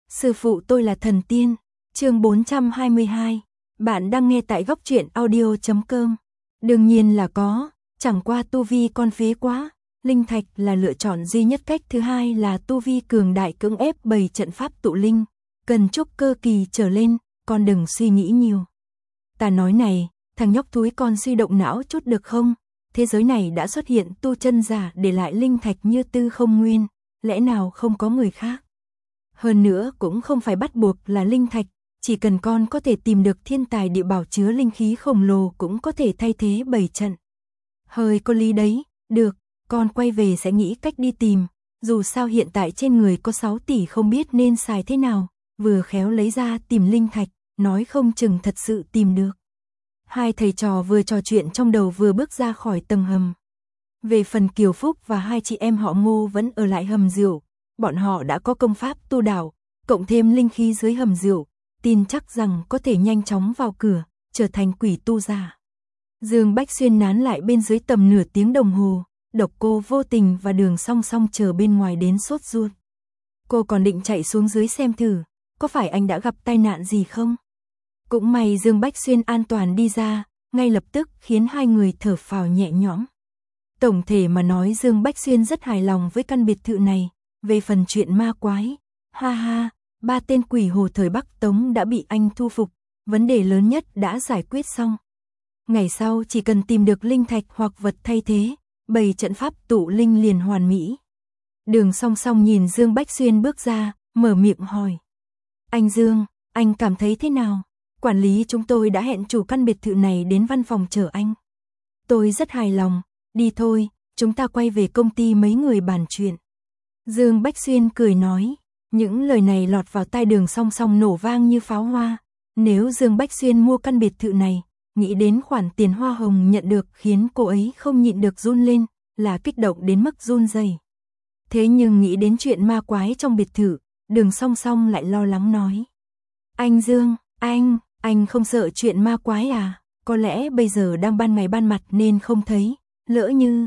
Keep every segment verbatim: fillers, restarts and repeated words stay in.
Sư phụ tôi là thần tiên. Chương bốn trăm hai mươi hai. Bạn đang nghe tại góc truyện audio chấm com. Đương nhiên là có, chẳng qua tu vi con phế quá. Linh thạch là lựa chọn duy nhất, cách thứ hai là tu vi cường đại cưỡng ép bày trận pháp tụ linh, cần trúc cơ kỳ trở lên, con đừng suy nghĩ nhiều. Ta nói này, thằng nhóc thúi con suy động não chút được không? Thế giới này đã xuất hiện tu chân giả để lại linh thạch như tư không nguyên, lẽ nào không có người khác? Hơn nữa cũng không phải bắt buộc là linh thạch, chỉ cần con có thể tìm được thiên tài địa bảo chứa linh khí khổng lồ cũng có thể thay thế bày trận. Hơi có lý đấy, được, con quay về sẽ nghĩ cách đi tìm, dù sao hiện tại trên người có sáu tỷ không biết nên xài thế nào, vừa khéo lấy ra tìm linh thạch, nói không chừng thật sự tìm được. Hai thầy trò vừa trò chuyện trong đầu vừa bước ra khỏi tầng hầm. Về phần Kiều Phúc và hai chị em họ Ngô vẫn ở lại hầm rượu, bọn họ đã có công pháp tu đạo, cộng thêm linh khí dưới hầm rượu, tin chắc rằng có thể nhanh chóng vào cửa, trở thành quỷ tu giả. Dương Bách Xuyên nán lại bên dưới tầm nửa tiếng đồng hồ, Độc Cô Vô Tình và Đường Song Song chờ bên ngoài đến sốt ruột. Cô còn định chạy xuống dưới xem thử, có phải anh đã gặp tai nạn gì không? Cũng may Dương Bách Xuyên an toàn đi ra, ngay lập tức khiến hai người thở phào nhẹ nhõm. Tổng thể mà nói Dương Bách Xuyên rất hài lòng với căn biệt thự này, về phần chuyện ma quái, ha ha, ba tên quỷ hồ thời Bắc Tống đã bị anh thu phục, vấn đề lớn nhất đã giải quyết xong. Ngày sau chỉ cần tìm được linh thạch hoặc vật thay thế, bày trận pháp tụ linh liền hoàn mỹ. Đường Song Song nhìn Dương Bách Xuyên bước ra, mở miệng hỏi. Anh Dương, anh cảm thấy thế nào? Quản lý chúng tôi đã hẹn chủ căn biệt thự này đến văn phòng chờ anh. Tôi rất hài lòng, đi thôi, chúng ta quay về công ty mấy người bàn chuyện. Dương Bách Xuyên cười nói, những lời này lọt vào tai Đường Song Song nổ vang như pháo hoa. Nếu Dương Bách Xuyên mua căn biệt thự này, nghĩ đến khoản tiền hoa hồng nhận được khiến cô ấy không nhịn được run lên, là kích động đến mức run rẩy. Thế nhưng nghĩ đến chuyện ma quái trong biệt thự, Đường Song Song lại lo lắng nói. Anh Dương, anh, anh không sợ chuyện ma quái à? Có lẽ bây giờ đang ban ngày ban mặt nên không thấy, lỡ như...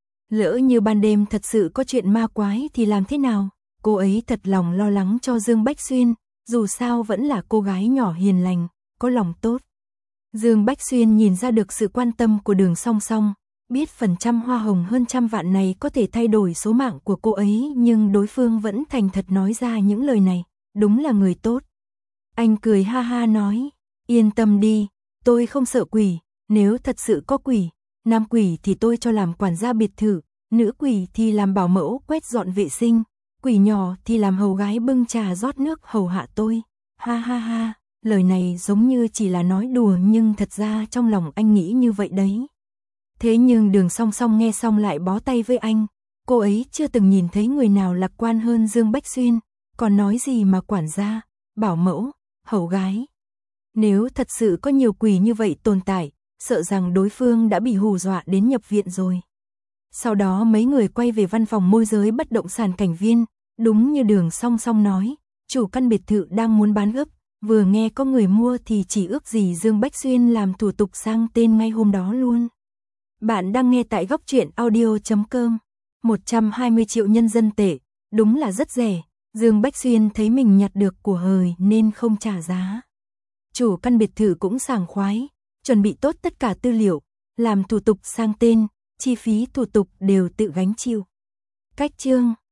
Lỡ như ban đêm thật sự có chuyện ma quái thì làm thế nào? Cô ấy thật lòng lo lắng cho Dương Bách Xuyên, dù sao vẫn là cô gái nhỏ hiền lành, có lòng tốt. Dương Bách Xuyên nhìn ra được sự quan tâm của Đường Song Song, biết phần trăm hoa hồng hơn trăm vạn này có thể thay đổi số mạng của cô ấy, nhưng đối phương vẫn thành thật nói ra những lời này, đúng là người tốt. Anh cười ha ha nói, yên tâm đi, tôi không sợ quỷ, nếu thật sự có quỷ, nam quỷ thì tôi cho làm quản gia biệt thự, nữ quỷ thì làm bảo mẫu quét dọn vệ sinh, quỷ nhỏ thì làm hầu gái bưng trà rót nước hầu hạ tôi. Ha ha ha, lời này giống như chỉ là nói đùa nhưng thật ra trong lòng anh nghĩ như vậy đấy. Thế nhưng Đường Song Song nghe xong lại bó tay với anh, cô ấy chưa từng nhìn thấy người nào lạc quan hơn Dương Bách Xuyên, còn nói gì mà quản gia, bảo mẫu, hầu gái. Nếu thật sự có nhiều quỷ như vậy tồn tại, sợ rằng đối phương đã bị hù dọa đến nhập viện rồi. Sau đó mấy người quay về văn phòng môi giới bất động sản Cảnh Viên, đúng như Đường Song Song nói, chủ căn biệt thự đang muốn bán gấp, vừa nghe có người mua thì chỉ ước gì Dương Bách Xuyên làm thủ tục sang tên ngay hôm đó luôn. Bạn đang nghe tại góc truyện audio chấm com. một trăm hai mươi triệu nhân dân tệ, đúng là rất rẻ. Dương Bách Xuyên thấy mình nhặt được của hời nên không trả giá. Chủ căn biệt thự cũng sảng khoái, chuẩn bị tốt tất cả tư liệu, làm thủ tục sang tên, chi phí thủ tục đều tự gánh chịu. Cách chương